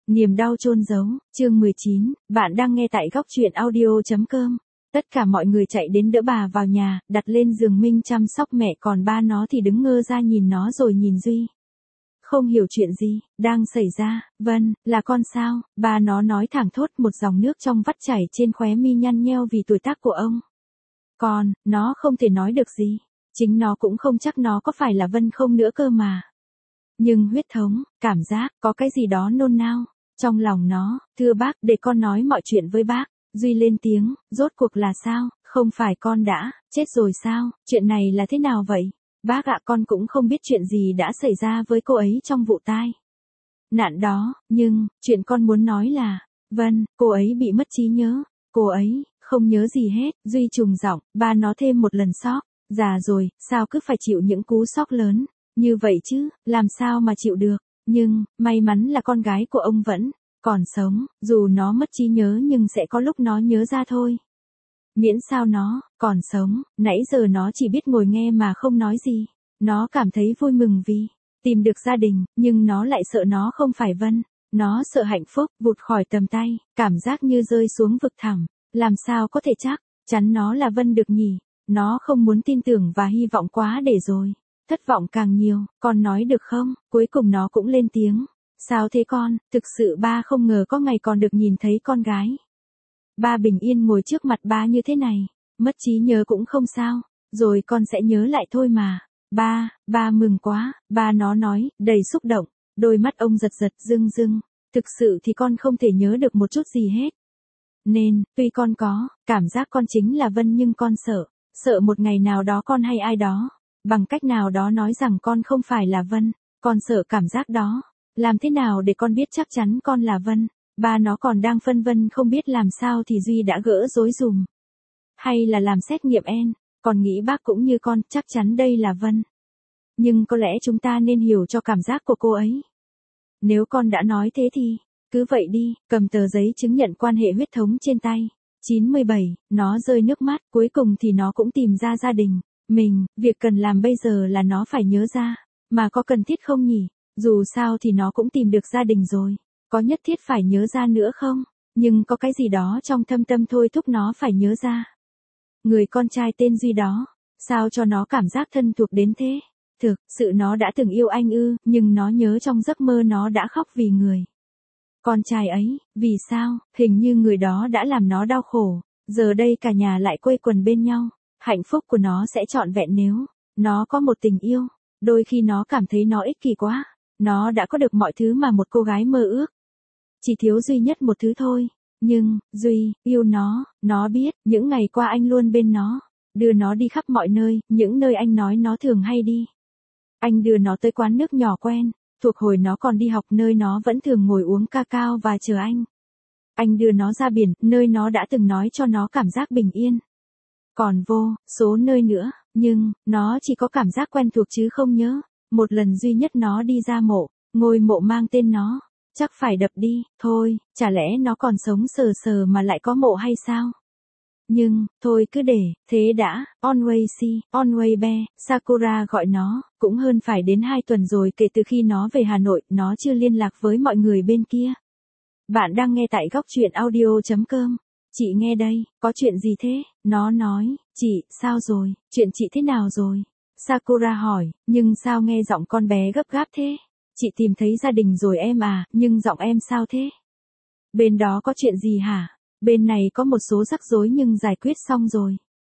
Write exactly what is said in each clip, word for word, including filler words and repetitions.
Niềm đau chôn giấu, chương mười chín, bạn đang nghe tại góc truyện audio.com. Tất cả mọi người chạy đến đỡ bà vào nhà, đặt lên giường Minh chăm sóc mẹ, còn ba nó thì đứng ngơ ra nhìn nó rồi nhìn Duy. Không hiểu chuyện gì đang xảy ra. Vân, là con sao? Ba nó nói thẳng thốt, một dòng nước trong vắt chảy trên khóe mi nhăn nheo vì tuổi tác của ông. Còn, nó không thể nói được gì. Chính nó cũng không chắc nó có phải là Vân không nữa cơ mà. Nhưng huyết thống, cảm giác, có cái gì đó nôn nao. Trong lòng nó, thưa bác, để con nói mọi chuyện với bác. Duy lên tiếng, rốt cuộc là sao, không phải con đã, chết rồi sao, chuyện này là thế nào vậy? Bác ạ, con cũng không biết chuyện gì đã xảy ra với cô ấy trong vụ tai nạn đó, nhưng, chuyện con muốn nói là, Vân, cô ấy bị mất trí nhớ, cô ấy, không nhớ gì hết, Duy trùng giọng, ba nó thêm một lần sốc, già rồi, sao cứ phải chịu những cú sốc lớn, như vậy chứ, làm sao mà chịu được, nhưng, may mắn là con gái của ông vẫn còn sống, dù nó mất trí nhớ nhưng sẽ có lúc nó nhớ ra thôi. Miễn sao nó còn sống, nãy giờ nó chỉ biết ngồi nghe mà không nói gì. Nó cảm thấy vui mừng vì tìm được gia đình, nhưng nó lại sợ nó không phải Vân. Nó sợ hạnh phúc vụt khỏi tầm tay, cảm giác như rơi xuống vực thẳm. Làm sao có thể chắc chắn nó là Vân được nhỉ? Nó không muốn tin tưởng và hy vọng quá để rồi thất vọng càng nhiều. Con nói được không? Cuối cùng nó cũng lên tiếng. Sao thế con? Thực sự ba không ngờ có ngày còn được nhìn thấy con gái. Ba bình yên ngồi trước mặt ba như thế này. Mất trí nhớ cũng không sao. Rồi con sẽ nhớ lại thôi mà. Ba, ba mừng quá. Ba nó nói, đầy xúc động. Đôi mắt ông giật giật rưng rưng. Thực sự thì con không thể nhớ được một chút gì hết. Nên, tuy con có cảm giác con chính là Vân nhưng con sợ. Sợ một ngày nào đó con hay ai đó bằng cách nào đó nói rằng con không phải là Vân. Con sợ cảm giác đó. Làm thế nào để con biết chắc chắn con là Vân? Ba nó còn đang phân vân không biết làm sao thì Duy đã gỡ rối dùm. Hay là làm xét nghiệm en, con nghĩ bác cũng như con, chắc chắn đây là Vân. Nhưng có lẽ chúng ta nên hiểu cho cảm giác của cô ấy. Nếu con đã nói thế thì, cứ vậy đi, cầm tờ giấy chứng nhận quan hệ huyết thống trên tay. chín mươi bảy, nó rơi nước mắt, cuối cùng thì nó cũng tìm ra gia đình. Mình, việc cần làm bây giờ là nó phải nhớ ra. Mà có cần thiết không nhỉ? Dù sao thì nó cũng tìm được gia đình rồi. Có nhất thiết phải nhớ ra nữa không? Nhưng có cái gì đó trong thâm tâm thôi thúc nó phải nhớ ra. Người con trai tên Duy đó, sao cho nó cảm giác thân thuộc đến thế? Thực sự nó đã từng yêu anh ư, nhưng nó nhớ trong giấc mơ nó đã khóc vì người con trai ấy. Vì sao? Hình như người đó đã làm nó đau khổ. Giờ đây cả nhà lại quây quần bên nhau. Hạnh phúc của nó sẽ trọn vẹn nếu nó có một tình yêu. Đôi khi nó cảm thấy nó ích kỷ quá. Nó đã có được mọi thứ mà một cô gái mơ ước. Chỉ thiếu duy nhất một thứ thôi. Nhưng, Duy, yêu nó, nó biết, những ngày qua anh luôn bên nó. Đưa nó đi khắp mọi nơi, những nơi anh nói nó thường hay đi. Anh đưa nó tới quán nước nhỏ quen, thuộc hồi nó còn đi học nơi nó vẫn thường ngồi uống cacao và chờ anh. Anh đưa nó ra biển, nơi nó đã từng nói cho nó cảm giác bình yên. Còn vô số nơi nữa, nhưng, nó chỉ có cảm giác quen thuộc chứ không nhớ. Một lần duy nhất nó đi ra mộ, ngôi mộ mang tên nó. Chắc phải đập đi, thôi, chả lẽ nó còn sống sờ sờ mà lại có mộ hay sao? Nhưng, thôi cứ để, thế đã, Onway si, Onway be, Sakura gọi nó, cũng hơn phải đến hai tuần rồi kể từ khi nó về Hà Nội, nó chưa liên lạc với mọi người bên kia. Bạn đang nghe tại góc truyện audio.com. Chị nghe đây, có chuyện gì thế? Nó nói, chị, sao rồi, chuyện chị thế nào rồi? Sakura hỏi, nhưng sao nghe giọng con bé gấp gáp thế? Chị tìm thấy gia đình rồi em à, nhưng giọng em sao thế? Bên đó có chuyện gì hả? Bên này có một số rắc rối nhưng giải quyết xong rồi.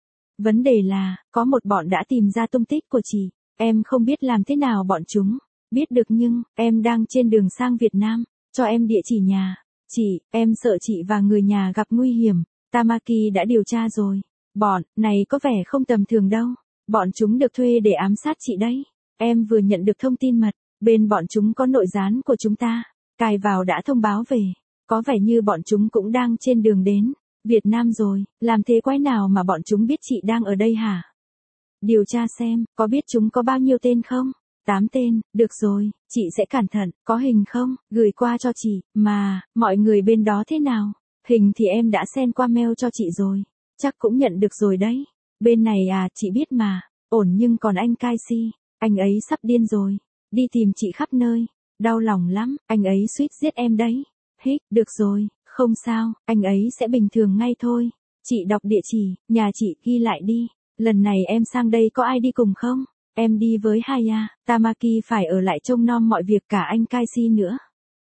Vấn đề là, có một bọn đã tìm ra tung tích của chị. Em không biết làm thế nào bọn chúng biết được nhưng, em đang trên đường sang Việt Nam. Cho em địa chỉ nhà. Chị, em sợ chị và người nhà gặp nguy hiểm. Tamaki đã điều tra rồi. Bọn này có vẻ không tầm thường đâu. Bọn chúng được thuê để ám sát chị đấy. Em vừa nhận được thông tin mật. Bên bọn chúng có nội gián của chúng ta. Cài vào đã thông báo về. Có vẻ như bọn chúng cũng đang trên đường đến Việt Nam rồi. Làm thế quái nào mà bọn chúng biết chị đang ở đây hả? Điều tra xem, có biết chúng có bao nhiêu tên không? Tám tên, được rồi, chị sẽ cẩn thận. Có hình không? Gửi qua cho chị. Mà, mọi người bên đó thế nào? Hình thì em đã send qua mail cho chị rồi. Chắc cũng nhận được rồi đấy. Bên này à, chị biết mà. Ổn nhưng còn anh Kaisi, anh ấy sắp điên rồi. Đi tìm chị khắp nơi. Đau lòng lắm, anh ấy suýt giết em đấy. Hích, được rồi, không sao, anh ấy sẽ bình thường ngay thôi. Chị đọc địa chỉ, nhà chị ghi lại đi. Lần này em sang đây có ai đi cùng không? Em đi với Haya, Tamaki phải ở lại trông nom mọi việc cả anh Kaishi nữa.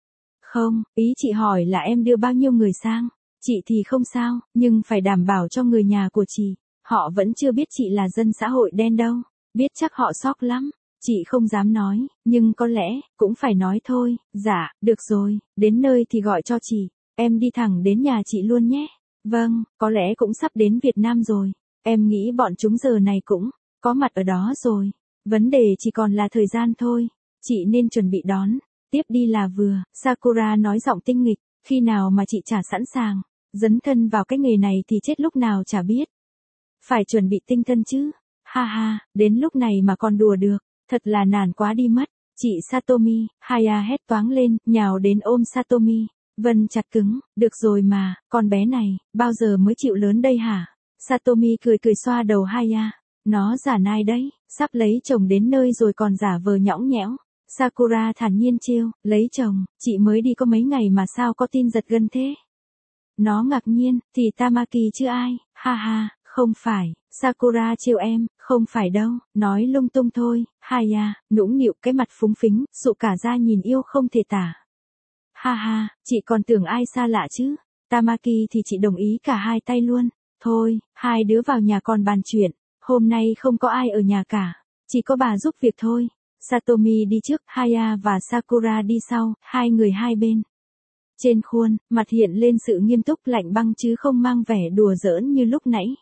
Không, ý chị hỏi là em đưa bao nhiêu người sang? Chị thì không sao, nhưng phải đảm bảo cho người nhà của chị. Họ vẫn chưa biết chị là dân xã hội đen đâu. Biết chắc họ sốc lắm. Chị không dám nói, nhưng có lẽ, cũng phải nói thôi. Dạ, được rồi, đến nơi thì gọi cho chị. Em đi thẳng đến nhà chị luôn nhé. Vâng, có lẽ cũng sắp đến Việt Nam rồi. Em nghĩ bọn chúng giờ này cũng có mặt ở đó rồi. Vấn đề chỉ còn là thời gian thôi. Chị nên chuẩn bị đón. Tiếp đi là vừa. Sakura nói giọng tinh nghịch. Khi nào mà chị chả sẵn sàng. Dấn thân vào cái nghề này thì chết lúc nào chả biết. Phải chuẩn bị tinh thần chứ. Ha ha, đến lúc này mà còn đùa được. Thật là nản quá đi mất. Chị Satomi, Haya hét toáng lên, nhào đến ôm Satomi. Vân chặt cứng, được rồi mà, con bé này, bao giờ mới chịu lớn đây hả? Satomi cười cười xoa đầu Haya. Nó giả nai đấy, sắp lấy chồng đến nơi rồi còn giả vờ nhõng nhẽo. Sakura thản nhiên trêu, lấy chồng, chị mới đi có mấy ngày mà sao có tin giật gân thế? Nó ngạc nhiên, thì Tamaki chứ ai, ha ha, không phải, Sakura trêu em, không phải đâu, nói lung tung thôi, Haya, nũng nịu cái mặt phúng phính, sụ cả da nhìn yêu không thể tả. Ha ha, chị còn tưởng ai xa lạ chứ, Tamaki thì chị đồng ý cả hai tay luôn, thôi, hai đứa vào nhà còn bàn chuyện, hôm nay không có ai ở nhà cả, chỉ có bà giúp việc thôi. Satomi đi trước, Haya và Sakura đi sau, hai người hai bên. Trên khuôn, mặt hiện lên sự nghiêm túc lạnh băng chứ không mang vẻ đùa giỡn như lúc nãy.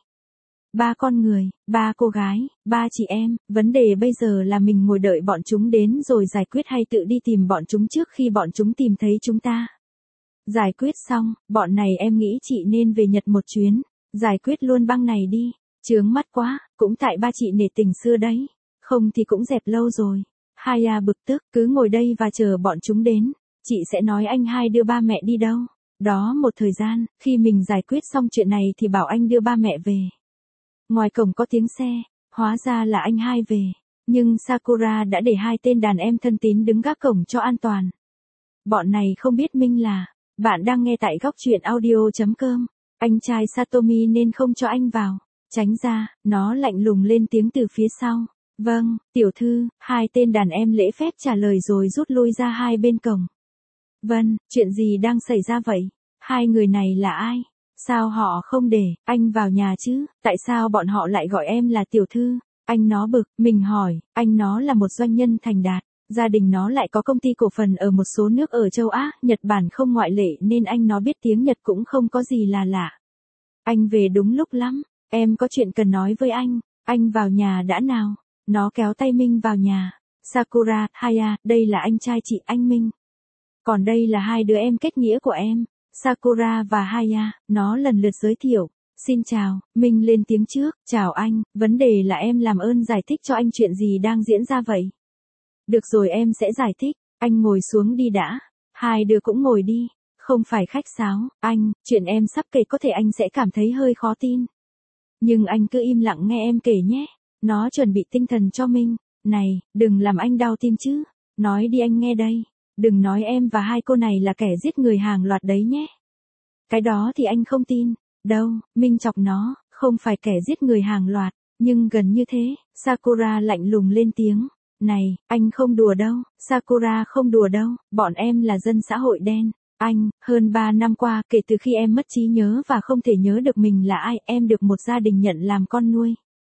Ba con người, ba cô gái, ba chị em, vấn đề bây giờ là mình ngồi đợi bọn chúng đến rồi giải quyết hay tự đi tìm bọn chúng trước khi bọn chúng tìm thấy chúng ta. Giải quyết xong, bọn này em nghĩ chị nên về Nhật một chuyến, giải quyết luôn băng này đi, chướng mắt quá, cũng tại ba chị nể tình xưa đấy, không thì cũng dẹp lâu rồi. Haya bực tức, cứ ngồi đây và chờ bọn chúng đến, chị sẽ nói anh hai đưa ba mẹ đi đâu. Đó một thời gian, khi mình giải quyết xong chuyện này thì bảo anh đưa ba mẹ về. Ngoài cổng có tiếng xe, hóa ra là anh hai về, nhưng Sakura đã để hai tên đàn em thân tín đứng gác cổng cho an toàn. Bọn này không biết Minh là, bạn đang nghe tại góc truyện audio chấm com, anh trai Satomi nên không cho anh vào, tránh ra, nó lạnh lùng lên tiếng từ phía sau. Vâng, tiểu thư, hai tên đàn em lễ phép trả lời rồi rút lui ra hai bên cổng. Vâng, chuyện gì đang xảy ra vậy? Hai người này là ai? Sao họ không để anh vào nhà chứ? Tại sao bọn họ lại gọi em là tiểu thư? Anh nó bực, mình hỏi, anh nó là một doanh nhân thành đạt, gia đình nó lại có công ty cổ phần ở một số nước ở châu Á, Nhật Bản không ngoại lệ nên anh nó biết tiếng Nhật cũng không có gì là lạ. Anh về đúng lúc lắm, em có chuyện cần nói với anh, anh vào nhà đã nào. Nó kéo tay Minh vào nhà. Sakura, Haya, đây là anh trai chị, anh Minh. Còn đây là hai đứa em kết nghĩa của em. Sakura và Haya, nó lần lượt giới thiệu. Xin chào, Minh lên tiếng trước, chào anh, vấn đề là em làm ơn giải thích cho anh chuyện gì đang diễn ra vậy. Được rồi em sẽ giải thích, anh ngồi xuống đi đã. Hai đứa cũng ngồi đi, không phải khách sáo, anh, chuyện em sắp kể có thể anh sẽ cảm thấy hơi khó tin. Nhưng anh cứ im lặng nghe em kể nhé. Nó chuẩn bị tinh thần cho Minh. Này, đừng làm anh đau tim chứ. Nói đi anh nghe đây. Đừng nói em và hai cô này là kẻ giết người hàng loạt đấy nhé. Cái đó thì anh không tin. Đâu, Minh chọc nó, không phải kẻ giết người hàng loạt, nhưng gần như thế. Sakura lạnh lùng lên tiếng. Này, anh không đùa đâu, Sakura không đùa đâu, bọn em là dân xã hội đen. Anh, hơn ba năm qua kể từ khi em mất trí nhớ và không thể nhớ được mình là ai, em được một gia đình nhận làm con nuôi.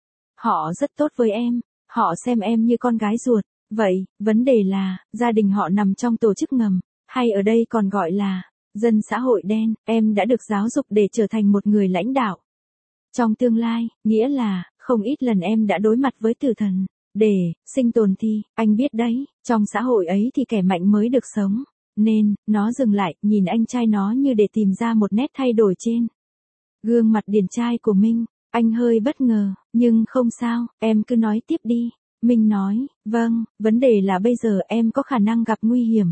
Họ rất tốt với em, họ xem em như con gái ruột. Vậy, vấn đề là, gia đình họ nằm trong tổ chức ngầm, hay ở đây còn gọi là, dân xã hội đen, em đã được giáo dục để trở thành một người lãnh đạo. Trong tương lai, nghĩa là, không ít lần em đã đối mặt với tử thần, để, sinh tồn thì, anh biết đấy, trong xã hội ấy thì kẻ mạnh mới được sống. Nên, nó dừng lại, nhìn anh trai nó như để tìm ra một nét thay đổi trên gương mặt điển trai của Minh. Anh hơi bất ngờ, nhưng không sao, em cứ nói tiếp đi. Minh nói, vâng, vấn đề là bây giờ em có khả năng gặp nguy hiểm.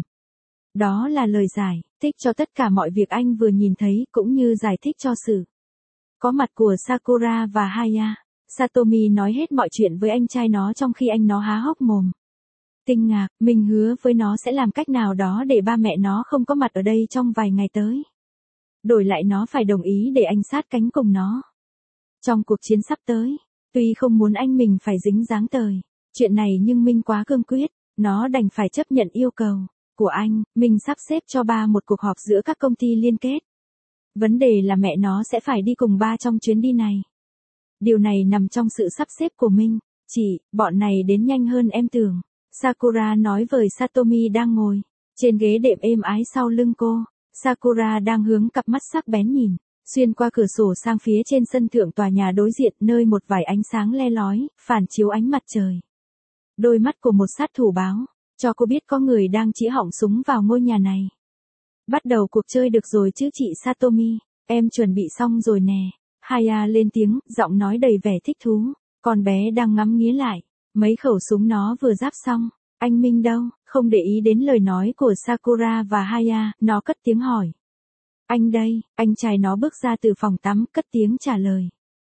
Đó là lời giải thích cho tất cả mọi việc anh vừa nhìn thấy cũng như giải thích cho sự có mặt của Sakura và Haya. Satomi nói hết mọi chuyện với anh trai nó trong khi anh nó há hốc mồm. Kinh ngạc, mình hứa với nó sẽ làm cách nào đó để ba mẹ nó không có mặt ở đây trong vài ngày tới. Đổi lại nó phải đồng ý để anh sát cánh cùng nó. Trong cuộc chiến sắp tới, tuy không muốn anh mình phải dính dáng tới chuyện này nhưng Minh quá cương quyết, nó đành phải chấp nhận yêu cầu của anh. Minh sắp xếp cho ba một cuộc họp giữa các công ty liên kết. Vấn đề là mẹ nó sẽ phải đi cùng ba trong chuyến đi này. Điều này nằm trong sự sắp xếp của Minh. Chị, bọn này đến nhanh hơn em tưởng. Sakura nói với Satomi đang ngồi trên ghế đệm êm ái sau lưng cô. Sakura đang hướng cặp mắt sắc bén nhìn xuyên qua cửa sổ sang phía trên sân thượng tòa nhà đối diện, nơi một vài ánh sáng le lói phản chiếu ánh mặt trời. Đôi mắt của một sát thủ báo cho cô biết có người đang chĩa họng súng vào ngôi nhà này. Bắt đầu cuộc chơi được rồi chứ chị Satomi, em chuẩn bị xong rồi nè. Haya lên tiếng, giọng nói đầy vẻ thích thú. Con bé đang ngắm nghía lại mấy khẩu súng nó vừa ráp xong. Anh Minh đâu? Không để ý đến lời nói của Sakura và Haya, nó cất tiếng hỏi. Anh đây, anh trai nó bước ra từ phòng tắm, cất tiếng trả lời.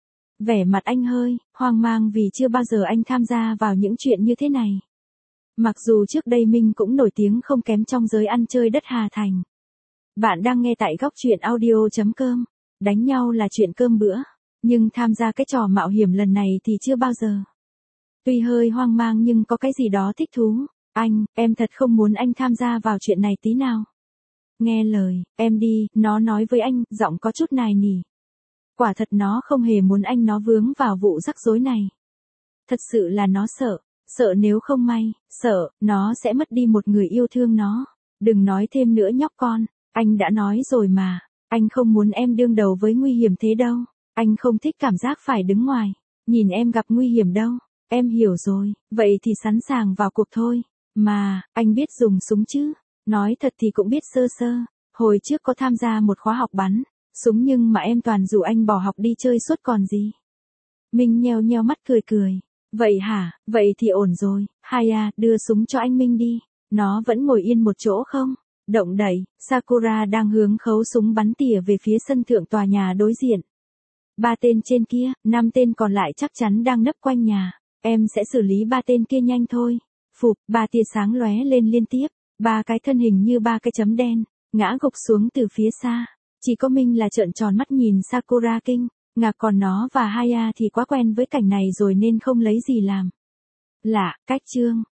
Vẻ mặt anh hơi hoang mang vì chưa bao giờ anh tham gia vào những chuyện như thế này. Mặc dù trước đây Minh cũng nổi tiếng không kém trong giới ăn chơi đất Hà Thành. Bạn đang nghe tại góc truyện audio chấm com. Đánh nhau là chuyện cơm bữa, nhưng tham gia cái trò mạo hiểm lần này thì chưa bao giờ. Tuy hơi hoang mang nhưng có cái gì đó thích thú. Anh, em thật không muốn anh tham gia vào chuyện này tí nào. Nghe lời, em đi, nó nói với anh, giọng có chút nài nỉ. Quả thật nó không hề muốn anh nó vướng vào vụ rắc rối này. Thật sự là nó sợ, sợ nếu không may, sợ, nó sẽ mất đi một người yêu thương nó. Đừng nói thêm nữa nhóc con, anh đã nói rồi mà, anh không muốn em đương đầu với nguy hiểm thế đâu. Anh không thích cảm giác phải đứng ngoài, nhìn em gặp nguy hiểm đâu. Em hiểu rồi, vậy thì sẵn sàng vào cuộc thôi. Mà, anh biết dùng súng chứ? Nói thật thì cũng biết sơ sơ. Hồi trước có tham gia một khóa học bắn súng nhưng mà em toàn rủ anh bỏ học đi chơi suốt còn gì. Minh nheo nheo mắt cười cười. Vậy hả, vậy thì ổn rồi. Haya, đưa súng cho anh Minh đi. Nó vẫn ngồi yên một chỗ không? Động đậy, Sakura đang hướng khấu súng bắn tỉa về phía sân thượng tòa nhà đối diện. Ba tên trên kia, năm tên còn lại chắc chắn đang nấp quanh nhà. Em sẽ xử lý ba tên kia nhanh thôi. Phụp, ba tia sáng lóe lên liên tiếp. Ba cái thân hình như ba cái chấm đen, ngã gục xuống từ phía xa. Chỉ có Minh là trợn tròn mắt nhìn Sakura kinh ngạc, còn nó và Haya thì quá quen với cảnh này rồi nên không lấy gì làm lạ. Cách chương